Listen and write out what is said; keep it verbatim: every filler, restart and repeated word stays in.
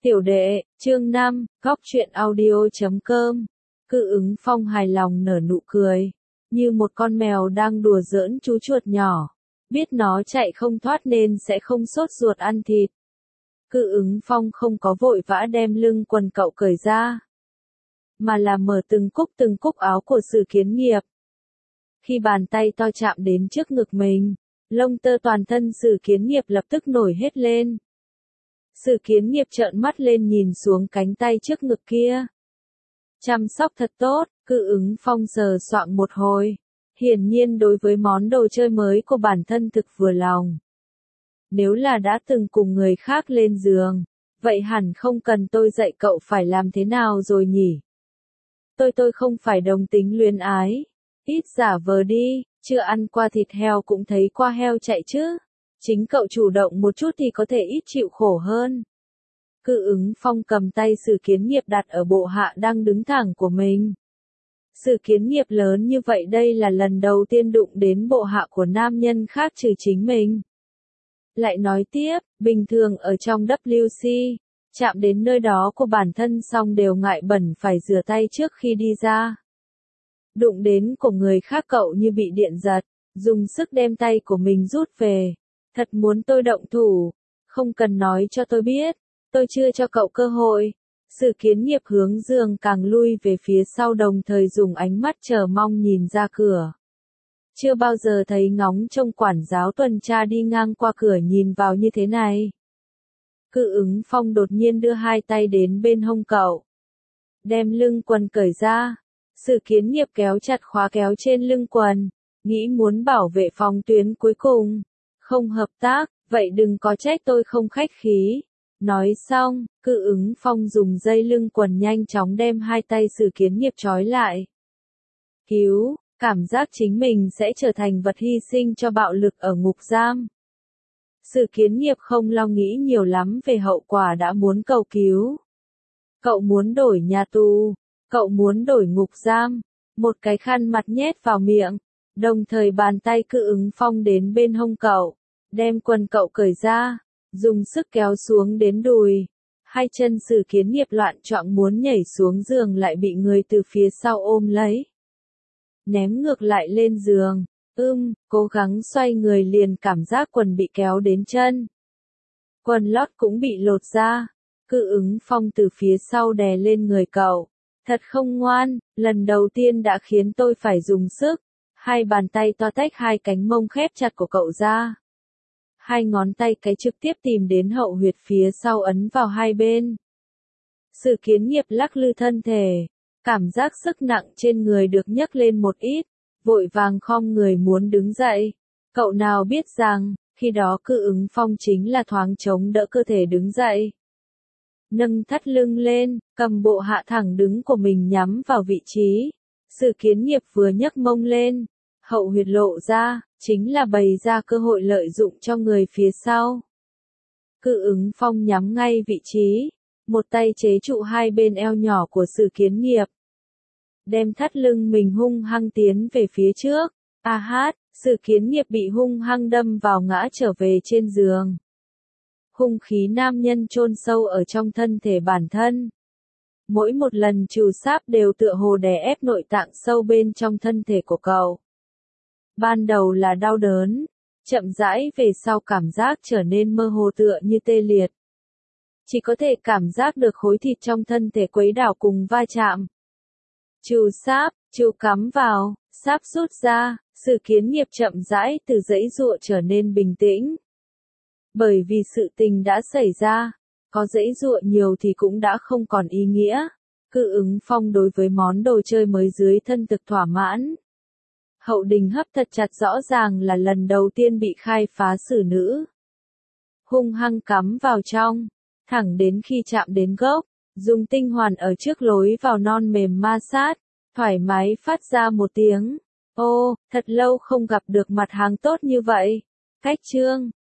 Tiểu đệ, chương năm, góc truyện audio chấm com. Cự ứng phong hài lòng nở nụ cười, như một con mèo đang đùa giỡn chú chuột nhỏ, biết nó chạy không thoát nên sẽ không sốt ruột ăn thịt. Cự ứng phong không có vội vã đem lưng quần cậu cởi ra, mà là mở từng cúc từng cúc áo của Sử Kiến Nghiệp. Khi bàn tay to chạm đến trước ngực mình, lông tơ toàn thân Sử Kiến Nghiệp lập tức nổi hết lên. Sử Kiến Nghiệp trợn mắt lên nhìn xuống cánh tay trước ngực kia. Chăm sóc thật tốt, Cự ứng phong sờ soạng một hồi. Hiển nhiên đối với món đồ chơi mới của bản thân thực vừa lòng. Nếu là đã từng cùng người khác lên giường, vậy hẳn không cần tôi dạy cậu phải làm thế nào rồi nhỉ? Tôi tôi không phải đồng tính luyến ái. Ít giả vờ đi, chưa ăn qua thịt heo cũng thấy qua heo chạy chứ. Chính cậu chủ động một chút thì có thể ít chịu khổ hơn. Cự ứng phong cầm tay Sử Kiến Nghiệp đặt ở bộ hạ đang đứng thẳng của mình. Sử Kiến Nghiệp lớn như vậy đây là lần đầu tiên đụng đến bộ hạ của nam nhân khác trừ chính mình. Lại nói tiếp, bình thường ở trong W C, chạm đến nơi đó của bản thân xong đều ngại bẩn phải rửa tay trước khi đi ra. Đụng đến của người khác cậu như bị điện giật, dùng sức đem tay của mình rút về. Thật muốn tôi động thủ, không cần nói cho tôi biết, tôi chưa cho cậu cơ hội. Sử Kiến Nghiệp hướng giường càng lui về phía sau đồng thời dùng ánh mắt chờ mong nhìn ra cửa. Chưa bao giờ thấy ngóng trông quản giáo tuần tra đi ngang qua cửa nhìn vào như thế này. Cự ứng phong đột nhiên đưa hai tay đến bên hông cậu. Đem lưng quần cởi ra. Sử Kiến Nghiệp kéo chặt khóa kéo trên lưng quần, nghĩ muốn bảo vệ phòng tuyến cuối cùng. Không hợp tác, vậy đừng có trách tôi không khách khí. Nói xong, Cự ứng phong dùng dây lưng quần nhanh chóng đem hai tay Sử Kiến Nghiệp trói lại. Cứu, cảm giác chính mình sẽ trở thành vật hy sinh cho bạo lực ở ngục giam. Sử Kiến Nghiệp không lo nghĩ nhiều lắm về hậu quả đã muốn cầu cứu. Cậu muốn đổi nhà tù, cậu muốn đổi ngục giam, một cái khăn mặt nhét vào miệng, đồng thời bàn tay Cự ứng phong đến bên hông cậu. Đem quần cậu cởi ra, dùng sức kéo xuống đến đùi. Hai chân Sử Kiến Nghiệp loạn choạng muốn nhảy xuống giường lại bị người từ phía sau ôm lấy. Ném ngược lại lên giường, ưm, cố gắng xoay người liền cảm giác quần bị kéo đến chân. Quần lót cũng bị lột ra, Cự ứng phong từ phía sau đè lên người cậu. Thật không ngoan, lần đầu tiên đã khiến tôi phải dùng sức. Hai bàn tay to tách hai cánh mông khép chặt của cậu ra. Hai ngón tay cái trực tiếp tìm đến hậu huyệt phía sau ấn vào hai bên. Sử Kiến Nghiệp lắc lư thân thể, cảm giác sức nặng trên người được nhấc lên một ít, vội vàng khom người muốn đứng dậy. Cậu nào biết rằng, khi đó Cự ứng phong chính là thoáng chống đỡ cơ thể đứng dậy. Nâng thắt lưng lên, cầm bộ hạ thẳng đứng của mình nhắm vào vị trí. Sử Kiến Nghiệp vừa nhấc mông lên, hậu huyệt lộ ra, chính là bày ra cơ hội lợi dụng cho người phía sau. Cự ứng phong nhắm ngay vị trí, một tay chế trụ hai bên eo nhỏ của Sử Kiến Nghiệp. Đem thắt lưng mình hung hăng tiến về phía trước, a hát, Sử Kiến Nghiệp bị hung hăng đâm vào ngã trở về trên giường. Hung khí nam nhân chôn sâu ở trong thân thể bản thân. Mỗi một lần trù sáp đều tựa hồ đè ép nội tạng sâu bên trong thân thể của cậu. Ban đầu là đau đớn, chậm rãi về sau cảm giác trở nên mơ hồ tựa như tê liệt. Chỉ có thể cảm giác được khối thịt trong thân thể quấy đảo cùng va chạm. Trù sáp, trù cắm vào, sáp rút ra, Sử Kiến Nghiệp chậm rãi từ giãy giụa trở nên bình tĩnh. Bởi vì sự tình đã xảy ra, có giãy giụa nhiều thì cũng đã không còn ý nghĩa. Cự ứng phong đối với món đồ chơi mới dưới thân thực thỏa mãn. Hậu đình hấp thật chặt rõ ràng là lần đầu tiên bị khai phá xử nữ. Hung hăng cắm vào trong, thẳng đến khi chạm đến gốc, dùng tinh hoàn ở trước lối vào non mềm ma sát, thoải mái phát ra một tiếng. Ô, thật lâu không gặp được mặt hàng tốt như vậy. Cách chương